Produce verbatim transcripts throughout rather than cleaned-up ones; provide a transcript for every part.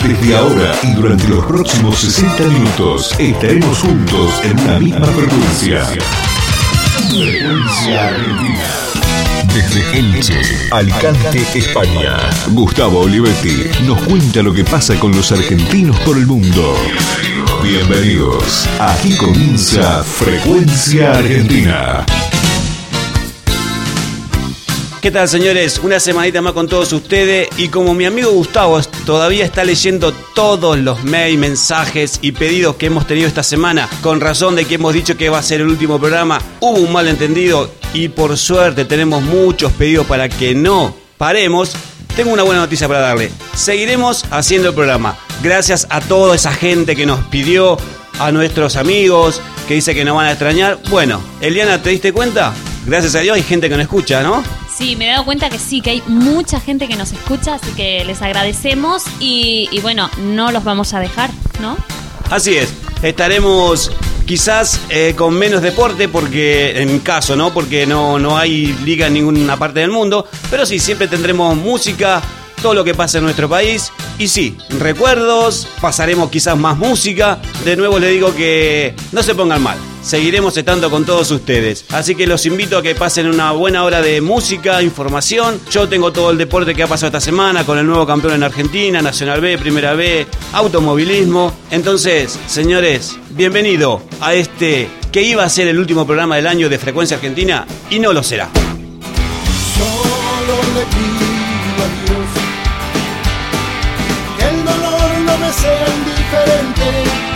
Desde ahora y durante los próximos sesenta minutos estaremos juntos en una misma frecuencia. Frecuencia Argentina. Desde Elche, Alicante, España, Gustavo Olivetti nos cuenta lo que pasa con los argentinos por el mundo. Bienvenidos. Aquí comienza Frecuencia Argentina. ¿Qué tal, señores? Una semanita más con todos ustedes y como mi amigo Gustavo todavía está leyendo todos los mails, mensajes y pedidos que hemos tenido esta semana, con razón de que hemos dicho que va a ser el último programa, hubo un malentendido y por suerte tenemos muchos pedidos para que no paremos. Tengo una buena noticia para darle. Seguiremos haciendo el programa. Gracias a toda esa gente que nos pidió, a nuestros amigos que dice que nos van a extrañar. Bueno, Eliana, ¿te diste cuenta? Gracias a Dios hay gente que nos escucha, ¿no? Sí, me he dado cuenta que sí, que hay mucha gente que nos escucha, así que les agradecemos y, y bueno, no los vamos a dejar, ¿no? Así es, estaremos quizás eh, con menos deporte, porque en caso, ¿no? Porque no, no hay liga en ninguna parte del mundo, pero sí, siempre tendremos música, todo lo que pasa en nuestro país. Y sí, recuerdos, pasaremos quizás más música. De nuevo les digo que no se pongan mal, seguiremos estando con todos ustedes. Así que los invito a que pasen una buena hora de música, información. Yo tengo todo el deporte que ha pasado esta semana con el nuevo campeón en Argentina, Nacional B, Primera B, automovilismo. Entonces, señores, bienvenido a este que iba a ser el último programa del año de Frecuencia Argentina y no lo será. Solo le pido a Dios que el dolor no me sea indiferente,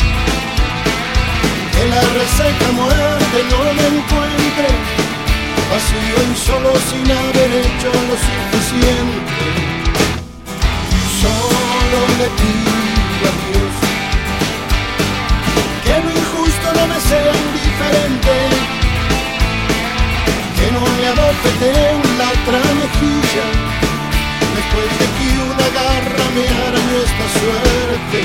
que la reseca muerte no me encuentre vacío y solo sin haber hecho lo suficiente. Solo le pido a Dios que lo injusto no me sea indiferente, que no me abofete en la otra mejilla después de que una garra me arañó esta suerte.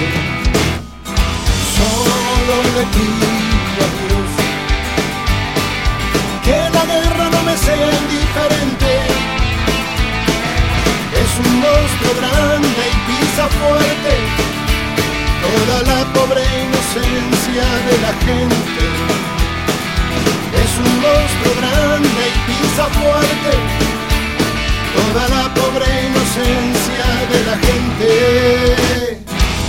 Solo le pido a Dios que la guerra no me sea indiferente, es un monstruo grande y pisa fuerte toda la pobre inocencia de la gente. Es un monstruo grande y pisa fuerte toda la pobre inocencia de la gente.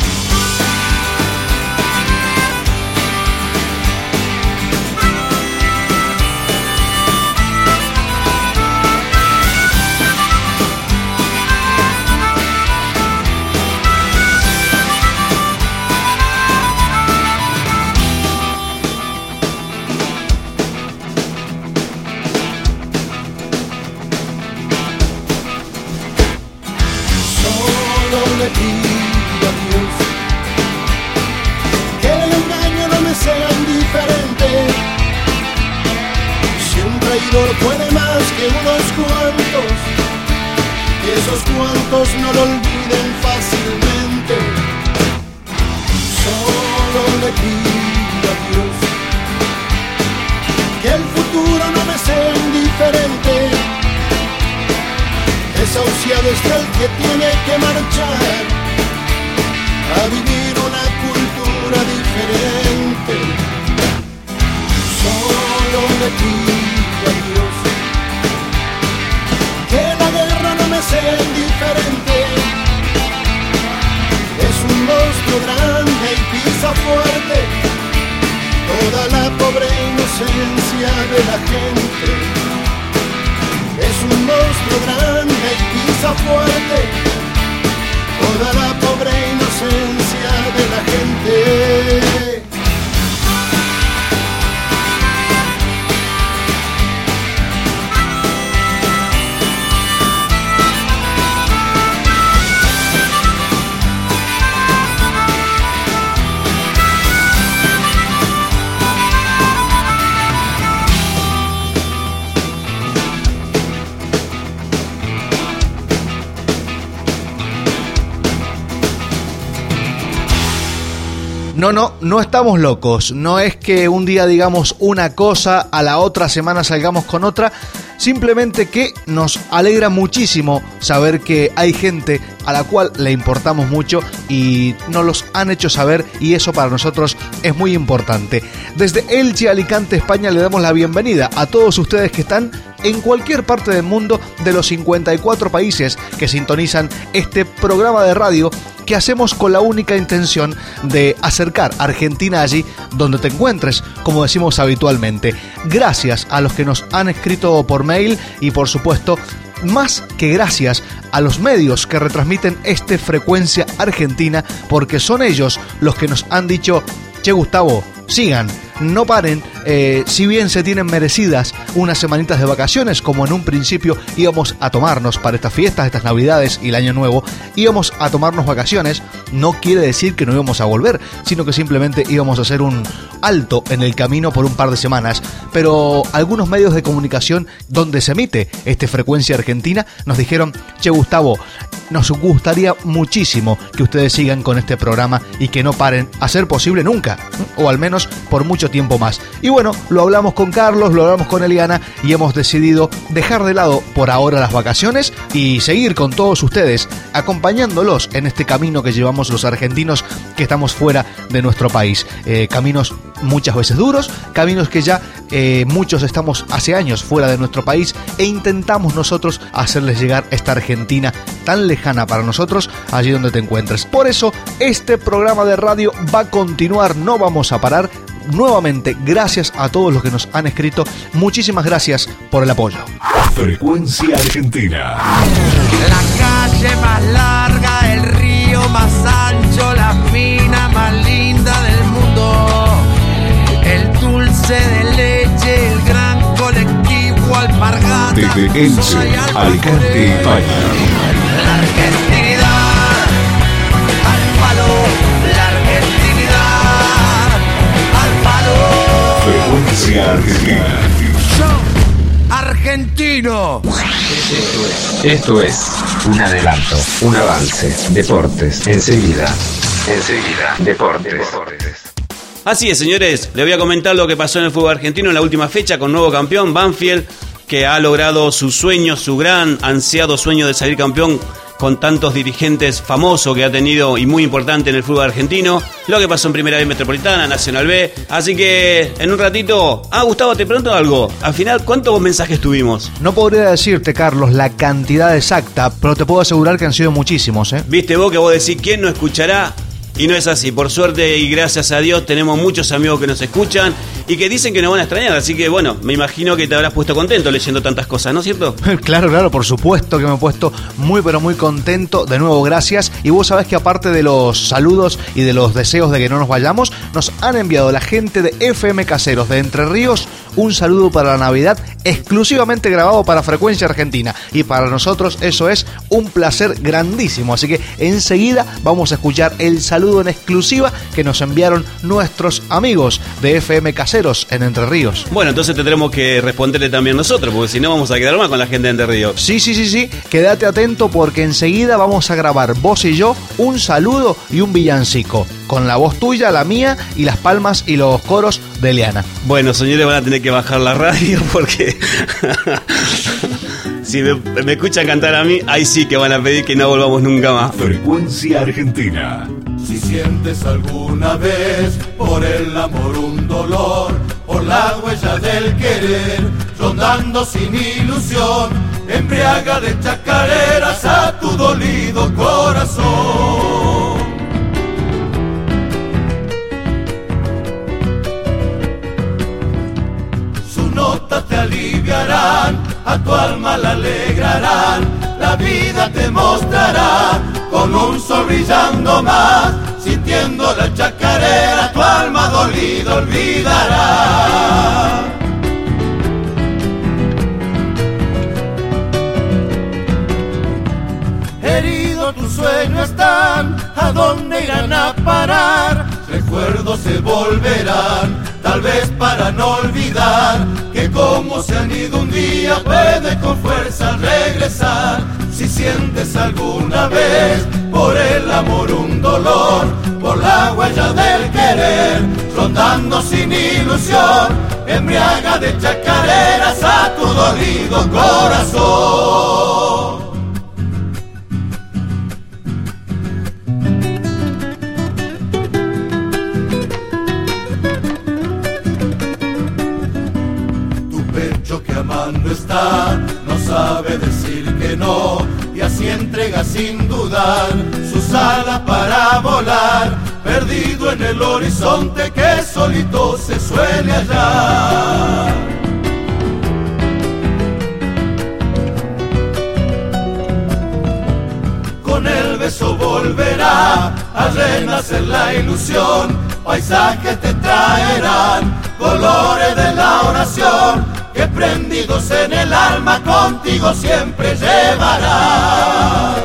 Puede más que unos cuantos y esos cuantos no lo olviden fácilmente. Solo le pido a Dios que el futuro no me sea indiferente, desahuciado está el que tiene que marchar a vivir una cultura diferente. Solo le pido a Dios que la guerra no me sea indiferente, es un monstruo grande y pisa fuerte toda la pobre inocencia de la gente. Es un monstruo grande y pisa fuerte toda la pobre inocencia de la gente. No, no, no estamos locos. No es que un día digamos una cosa, a la otra semana salgamos con otra. simplemente que nos alegra muchísimo saber que hay gente a la cual le importamos mucho y nos los han hecho saber, y eso para nosotros es muy importante. Desde Elche, Alicante, España, le damos la bienvenida a todos ustedes que están en cualquier parte del mundo de los cincuenta y cuatro países que sintonizan este programa de radio que hacemos con la única intención de acercar a Argentina allí donde te encuentres, como decimos habitualmente. Gracias a los que nos han escrito por mail y, por supuesto, más que gracias a los medios que retransmiten este Frecuencia Argentina, porque son ellos los que nos han dicho: che, Gustavo, sigan, no paren, eh, si bien se tienen merecidas unas semanitas de vacaciones, como en un principio íbamos a tomarnos para estas fiestas, estas navidades y el año nuevo, íbamos a tomarnos vacaciones, no quiere decir que no íbamos a volver, sino que simplemente íbamos a hacer un alto en el camino por un par de semanas. Pero algunos medios de comunicación donde se emite este Frecuencia Argentina nos dijeron: che, Gustavo, nos gustaría muchísimo que ustedes sigan con este programa y que no paren, a ser posible nunca, o al menos por mucho tiempo más. Y bueno, lo hablamos con Carlos, lo hablamos con Eliana y hemos decidido dejar de lado por ahora las vacaciones y seguir con todos ustedes, acompañándolos en este camino que llevamos los argentinos que estamos fuera de nuestro país. Eh, caminos muchas veces duros, caminos que ya eh, muchos estamos hace años fuera de nuestro país, e intentamos nosotros hacerles llegar esta Argentina tan lejana para nosotros, allí donde te encuentres. Por eso este programa de radio va a continuar, no vamos a parar. Nuevamente, gracias a todos los que nos han escrito, muchísimas gracias por el apoyo. Frecuencia Argentina. La calle más larga, el río más ancho, la mina más linda del mundo, el dulce de leche, el gran colectivo Alpargata. Desde Elche, Alicante, España. La argentinidad al palo, la argentinidad al palo. Frecuencia Argentina. Yo, argentino. Esto es un adelanto, un avance. Deportes, enseguida. Enseguida, deportes. deportes. Así es, señores, les voy a comentar lo que pasó en el fútbol argentino en la última fecha con nuevo campeón, Banfield, que ha logrado su sueño, su gran ansiado sueño de salir campeón con tantos dirigentes famosos que ha tenido y muy importante en el fútbol argentino. Lo que pasó en Primera B Metropolitana, Nacional B. Así que en un ratito... Ah, Gustavo, te pregunto algo. Al final, ¿cuántos mensajes tuvimos? No podría decirte, Carlos, la cantidad exacta, pero te puedo asegurar que han sido muchísimos, ¿eh? Viste vos que vos decís, ¿quién no escuchará? Y no es así. Por suerte y gracias a Dios tenemos muchos amigos que nos escuchan y que dicen que nos van a extrañar. Así que bueno, me imagino que te habrás puesto contento leyendo tantas cosas, ¿no es cierto? Claro, claro, por supuesto que me he puesto muy pero muy contento. De nuevo, gracias. Y vos sabés que aparte de los saludos y de los deseos de que no nos vayamos, nos han enviado la gente de F M Caseros de Entre Ríos un saludo para la Navidad exclusivamente grabado para Frecuencia Argentina. Y para nosotros eso es un placer grandísimo. Así que enseguida vamos a escuchar el saludo en exclusiva que nos enviaron nuestros amigos de F M Caseros en Entre Ríos. Bueno, entonces tendremos que responderle también nosotros, porque si no vamos a quedar mal con la gente de Entre Ríos. Sí, sí, sí, sí. Quédate atento porque enseguida vamos a grabar vos y yo un saludo y un villancico. Con la voz tuya, la mía y las palmas y los coros de Eliana. Bueno, señores, van a tener que bajar la radio porque si me, me escuchan cantar a mí, ahí sí que van a pedir que no volvamos nunca más. Frecuencia Argentina. Si sientes alguna vez por el amor un dolor, por la huella del querer, rondando sin ilusión, embriaga de chacareras a tu dolido corazón. Notas te aliviarán, a tu alma la alegrarán, la vida te mostrará con un sol brillando más, sintiendo la chacarera tu alma dolida olvidará. Herido tus sueños están, ¿a dónde irán a parar? Recuerdos se volverán, tal vez para no olvidar que como se han ido un día puede con fuerza regresar. Si sientes alguna vez por el amor un dolor, por la huella del querer, rondando sin ilusión, embriaga de chacareras a tu dolido corazón. Tu pecho que amando está, no sabe decir que no, y así entrega sin dudar sus alas para volar, perdido en el horizonte que solito se suele hallar. Con el beso volverá a renacer la ilusión, paisajes te traerán, colores de la oración, que prendidos en el alma contigo siempre llevarás.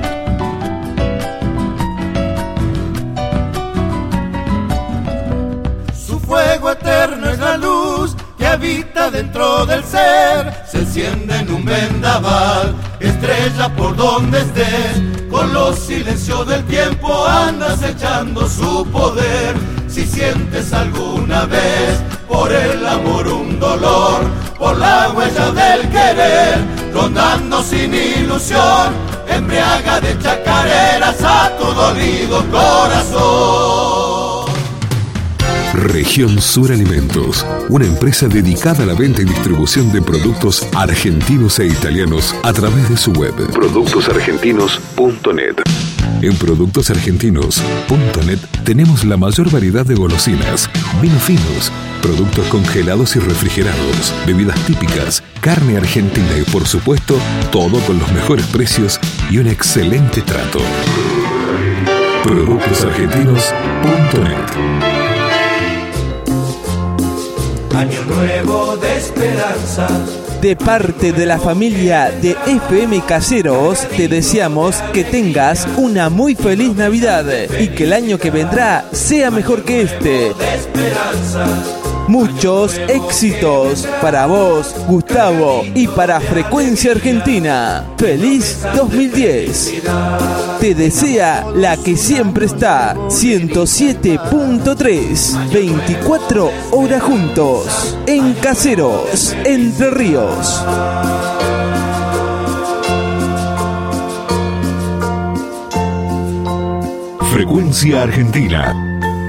Su fuego eterno es la luz que habita dentro del ser, se enciende en un vendaval, estrella por donde estés, con los silencios del tiempo andas echando su poder. Si sientes alguna vez por el amor un dolor, por la huella del querer, rondando sin ilusión, embriaga de chacareras a tu dolido corazón. Región Sur Alimentos, una empresa dedicada a la venta y distribución de productos argentinos e italianos a través de su web productos argentinos punto net. En productos argentinos punto net tenemos la mayor variedad de golosinas, vinos finos, productos congelados y refrigerados, bebidas típicas, carne argentina y por supuesto todo con los mejores precios y un excelente trato. productos argentinos punto net. Año nuevo de esperanza. De parte de la familia de F M Caseros, te deseamos que tengas una muy feliz Navidad y que el año que vendrá sea mejor que este. Muchos éxitos para vos, Gustavo, y para Frecuencia Argentina. ¡Feliz dos mil diez! Te desea la que siempre está, ciento siete punto tres, veinticuatro horas juntos, en Caseros, Entre Ríos. Frecuencia Argentina.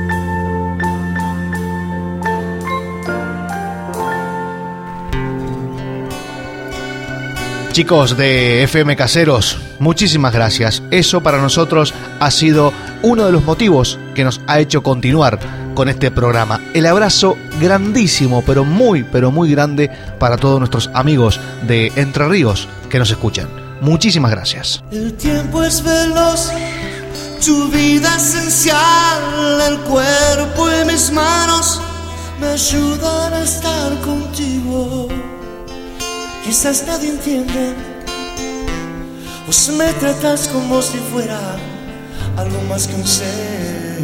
Chicos de F M Caseros, muchísimas gracias. Eso para nosotros ha sido uno de los motivos que nos ha hecho continuar con este programa. El abrazo grandísimo, pero muy, pero muy grande para todos nuestros amigos de Entre Ríos que nos escuchan. Muchísimas gracias. El tiempo es veloz, tu vida esencial, el cuerpo y mis manos me ayudan a estar contigo. Quizás nadie entiende, o si me tratas como si fuera algo más que un ser.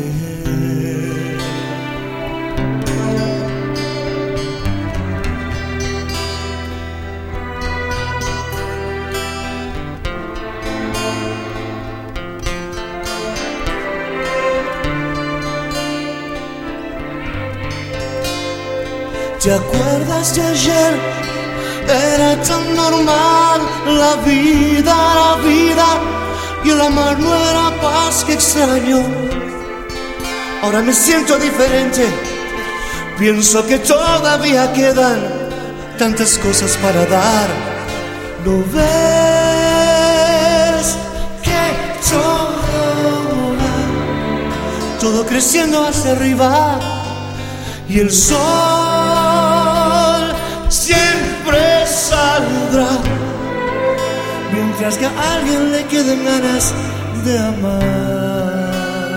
¿Te acuerdas de ayer? Era tan normal la vida, la vida, y el amar no era paz que extraño. Ahora me siento diferente, pienso que todavía quedan tantas cosas para dar. ¿No ves que todo va, todo creciendo hacia arriba, y el sol siempre saldrá, mientras que a alguien le queden ganas de amar?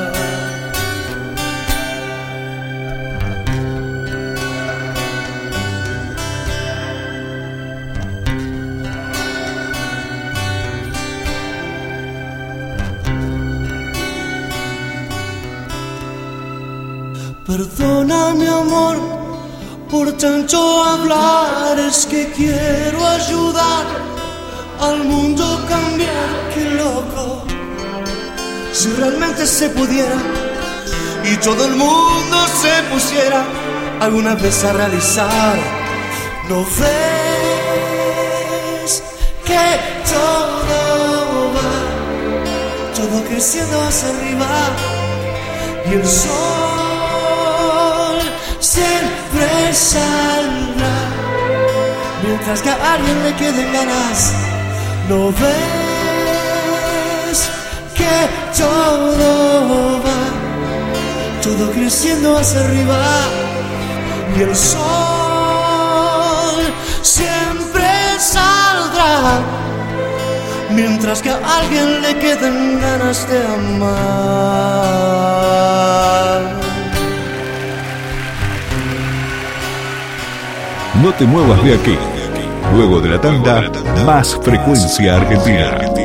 Perdona mi amor por tanto hablar, es que quiero ayudar al mundo a cambiar. Qué loco, si realmente se pudiera y todo el mundo se pusiera alguna vez a realizar. ¿No ves que todo va, todo creciendo hacia arriba? Y el sol siempre saldrá, mientras que a alguien le queden ganas. ¿No ves que todo va, todo creciendo hacia arriba? Y el sol siempre saldrá, mientras que a alguien le queden ganas de amar. No te muevas de aquí. Luego de la tanda, más Frecuencia Argentina.